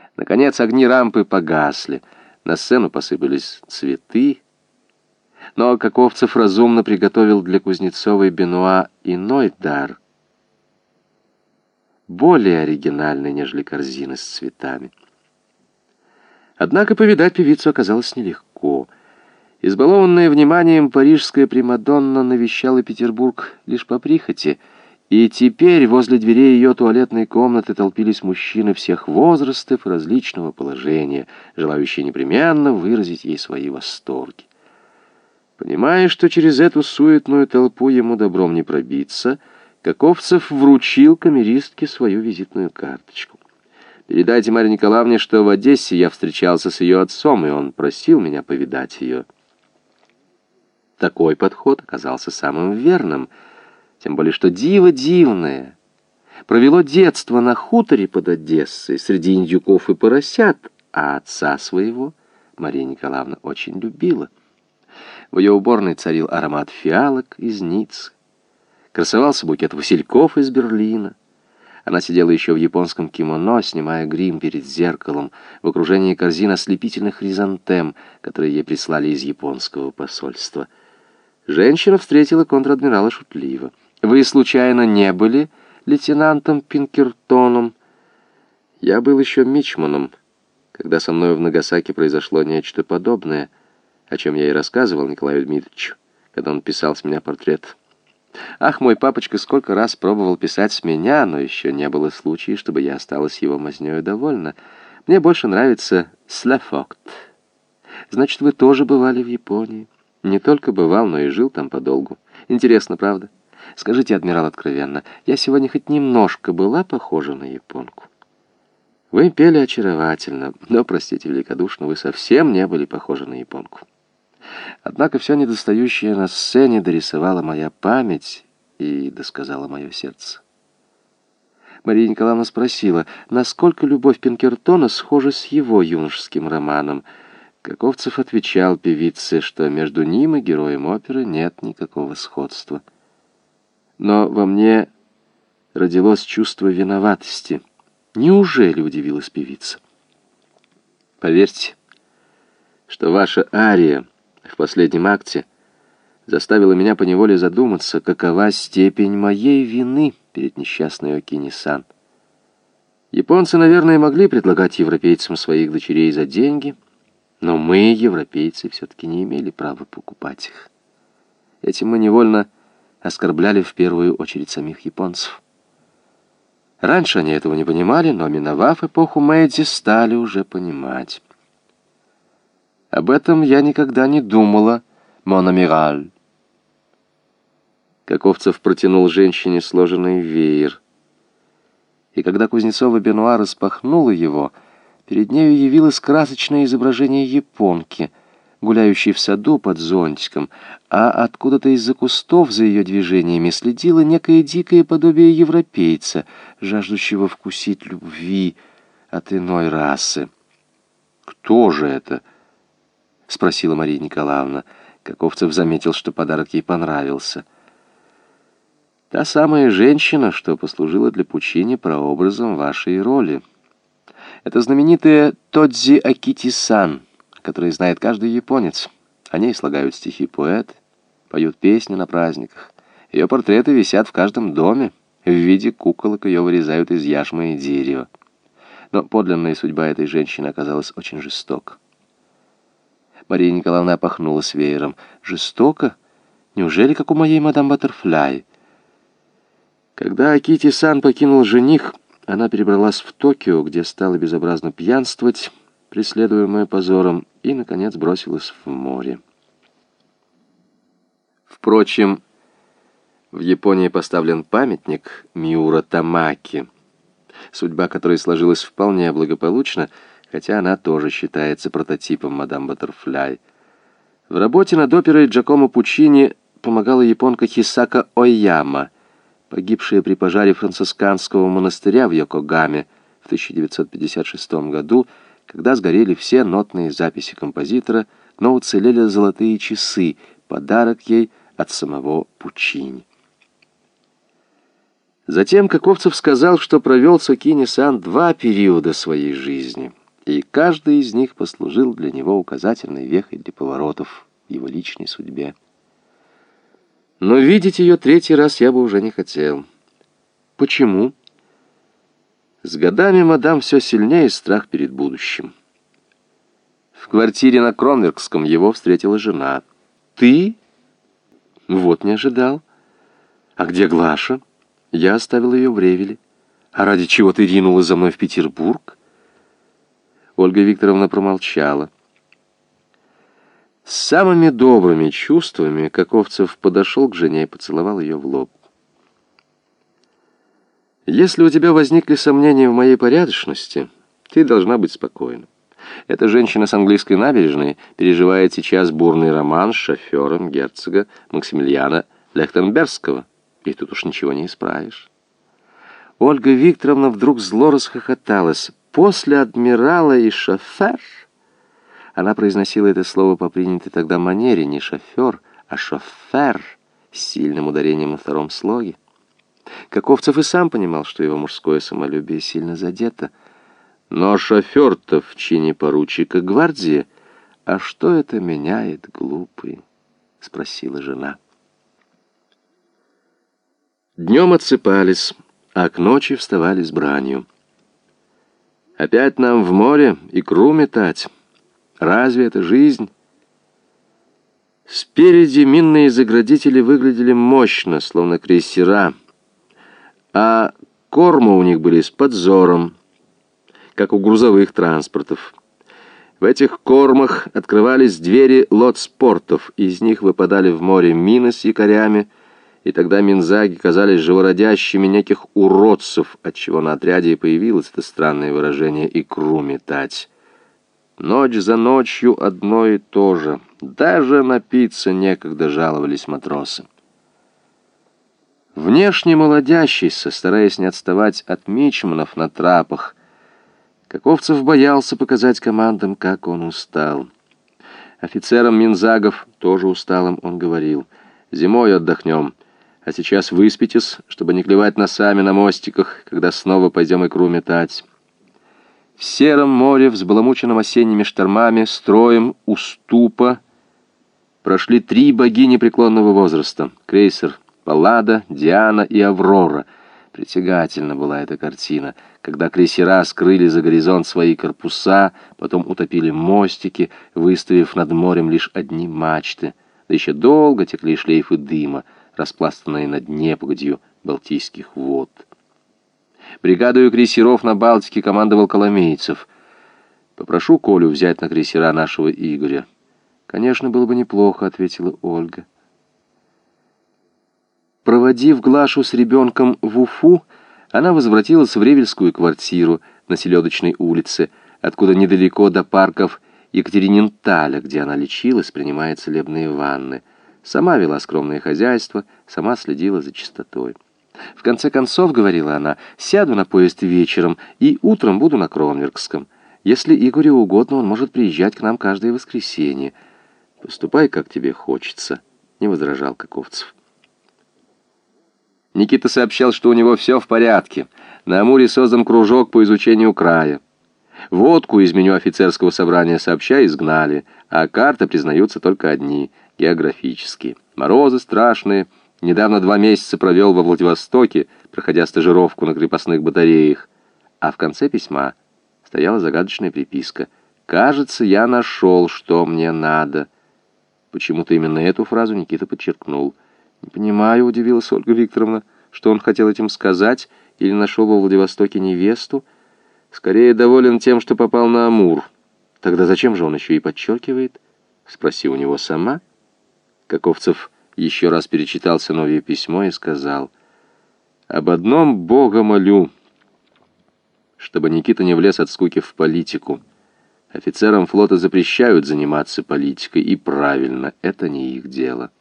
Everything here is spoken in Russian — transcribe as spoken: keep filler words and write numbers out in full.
Наконец огни рампы погасли, на сцену посыпались цветы, но Каковцев разумно приготовил для Кузнецовой Бенуа иной дар, более оригинальный, нежели корзины с цветами. Однако повидать певицу оказалось нелегко. Избалованная вниманием парижская примадонна навещала Петербург лишь по прихоти, и теперь возле дверей ее туалетной комнаты толпились мужчины всех возрастов и различного положения, желающие непременно выразить ей свои восторги. Понимая, что через эту суетную толпу ему добром не пробиться, Каковцев вручил камеристке свою визитную карточку. «Передайте Марье Николаевне, что в Одессе я встречался с ее отцом, и он просил меня повидать ее». Такой подход оказался самым верным, тем более что диво дивное провело детство на хуторе под Одессой среди индюков и поросят, а отца своего Марья Николаевна очень любила. В ее уборной царил аромат фиалок из Ниццы, красовался букет васильков из Берлина. Она сидела еще в японском кимоно, снимая грим перед зеркалом, в окружении корзин ослепительных хризантем, которые ей прислали из японского посольства. Женщина встретила контр-адмирала шутливо. «Вы, случайно, не были лейтенантом Пинкертоном?» «Я был еще мичманом, когда со мной в Нагасаки произошло нечто подобное, о чем я и рассказывал Николаю Дмитриевичу, когда он писал с меня портрет. Ах, мой папочка сколько раз пробовал писать с меня, но еще не было случая, чтобы я осталась его мазнёю довольна. Мне больше нравится «Слафокт». Значит, вы тоже бывали в Японии?» «Не только бывал, но и жил там подолгу. Интересно, правда? Скажите, адмирал, откровенно, я сегодня хоть немножко была похожа на японку?» «Вы пели очаровательно, но, простите великодушно, вы совсем не были похожи на японку. Однако все недостающее на сцене дорисовала моя память и досказала мое сердце». Мария Николаевна спросила, насколько любовь Пинкертона схожа с его юношеским романом. Каковцев отвечал певице, что между ним и героем оперы нет никакого сходства. «Но во мне родилось чувство виноватости». «Неужели?» — удивилась певица. «Поверьте, что ваша ария в последнем акте заставила меня поневоле задуматься, какова степень моей вины перед несчастной Окини-сан. Японцы, наверное, могли предлагать европейцам своих дочерей за деньги, но мы, европейцы, все-таки не имели права покупать их. Этим мы невольно оскорбляли в первую очередь самих японцев. Раньше они этого не понимали, но, миновав эпоху Мэйдзи, стали уже понимать. Об этом я никогда не думала, мон амираль». Каковцев протянул женщине сложенный веер. И когда Кузнецова Бенуа распахнула его, перед нею явилось красочное изображение японки, гуляющей в саду под зонтиком, а откуда-то из-за кустов за ее движениями следило некое дикое подобие европейца, жаждущего вкусить любви от иной расы. «Кто же это?» — спросила Мария Николаевна. Каковцев заметил, что подарок ей понравился. «Та самая женщина, что послужила для Пучини прообразом вашей роли. Это знаменитая Тодзи Акити-сан, которую знает каждый японец. О ней слагают стихи поэты, поют песни на праздниках. Ее портреты висят в каждом доме. В виде куколок ее вырезают из яшмы и дерева. Но подлинная судьба этой женщины оказалась очень жестока». Мария Николаевна опахнулась веером. «Жестоко? Неужели, как у моей мадам Баттерфляй?» Когда Акити-сан покинул жених, она перебралась в Токио, где стала безобразно пьянствовать, преследуемая позором, и, наконец, бросилась в море. Впрочем, в Японии поставлен памятник Миура Тамаки, судьба которой сложилась вполне благополучно, хотя она тоже считается прототипом мадам Баттерфляй. В работе над оперой Джакомо Пучини помогала японка Хисака Ойяма, погибшая при пожаре францисканского монастыря в Йокогаме в тысяча девятьсот пятьдесят шестом году, когда сгорели все нотные записи композитора, но уцелели золотые часы, подарок ей от самого Пучини. Затем Каковцев сказал, что провел с Окини-сан два периода своей жизни — и каждый из них послужил для него указательной вехой для поворотов в его личной судьбе. Но видеть ее третий раз я бы уже не хотел. Почему? С годами, мадам, все сильнее страх перед будущим. В квартире на Кронверкском его встретила жена. Ты? Вот не ожидал. А где Глаша? Я оставил ее в Ревеле. А ради чего ты ринулась за мной в Петербург? Ольга Викторовна промолчала. С самыми добрыми чувствами Каковцев подошел к жене и поцеловал ее в лоб. Если у тебя возникли сомнения в моей порядочности, ты должна быть спокойна. Эта женщина с английской набережной переживает сейчас бурный роман с шофером герцога Максимилиана Лехтенбергского, и тут уж ничего не исправишь. Ольга Викторовна вдруг зло расхохоталась. После адмирала и шофер... Она произносила это слово по принятой тогда манере, не шофер, а шофер, с сильным ударением на втором слоге. Каковцев и сам понимал, что его мужское самолюбие сильно задето. Но шофер-то в чине поручика гвардии. «А что это меняет, глупый?» — спросила жена. Днем отсыпались, а к ночи вставали с бранью. «Опять нам в море икру метать. Разве это жизнь?» Спереди минные заградители выглядели мощно, словно крейсера, а кормы у них были с подзором, как у грузовых транспортов. В этих кормах открывались двери лодспортов, из них выпадали в море мины с якорями, и тогда минзаги казались живородящими неких уродцев, отчего на отряде и появилось это странное выражение «икру метать». Ночь за ночью одно и то же. Даже напиться некогда, жаловались матросы. Внешне молодящийся, стараясь не отставать от мичманов на трапах, Каковцев боялся показать командам, как он устал. Офицерам минзагов, тоже усталым, он говорил: «Зимой отдохнем, а сейчас выспитесь, чтобы не клевать носами на мостиках, когда снова пойдем икру метать». В сером море, взбаламученном осенними штормами, строем уступа прошли три богини преклонного возраста: крейсер Паллада, Диана и Аврора. Притягательна была эта картина, когда крейсера скрыли за горизонт свои корпуса, потом утопили мостики, выставив над морем лишь одни мачты, да еще долго текли шлейфы дыма, распластанные над непогодью Балтийских вод. Бригадою крейсеров на Балтике командовал Коломейцев. «Попрошу Колю взять на крейсера нашего Игоря». «Конечно, было бы неплохо», — ответила Ольга. Проводив Глашу с ребенком в Уфу, она возвратилась в ревельскую квартиру на Селедочной улице, откуда недалеко до парков Екатериненталя, где она лечилась, принимая целебные ванны. Сама вела скромное хозяйство, сама следила за чистотой. «В конце концов, — говорила она, — сяду на поезд вечером и утром буду на Кронверкском. Если Игорю угодно, он может приезжать к нам каждое воскресенье. Поступай, как тебе хочется», — не возражал Каковцев. Никита сообщал, что у него все в порядке. На Амуре создан кружок по изучению края. Водку из меню офицерского собрания сообща изгнали, а карты признаются только одни — географические. Морозы страшные. Недавно два месяца провел во Владивостоке, проходя стажировку на крепостных батареях. А в конце письма стояла загадочная приписка: «Кажется, я нашел, что мне надо». Почему-то именно эту фразу Никита подчеркнул. «Не понимаю», — удивилась Ольга Викторовна, что он хотел этим сказать, или нашел во Владивостоке невесту. «Скорее доволен тем, что попал на Амур. Тогда зачем же он еще и подчеркивает? Спроси у него сама». Каковцев еще раз перечитал сыновье письмо и сказал: «Об одном Бога молю, чтобы Никита не влез от скуки в политику. Офицерам флота запрещают заниматься политикой, и правильно, это не их дело».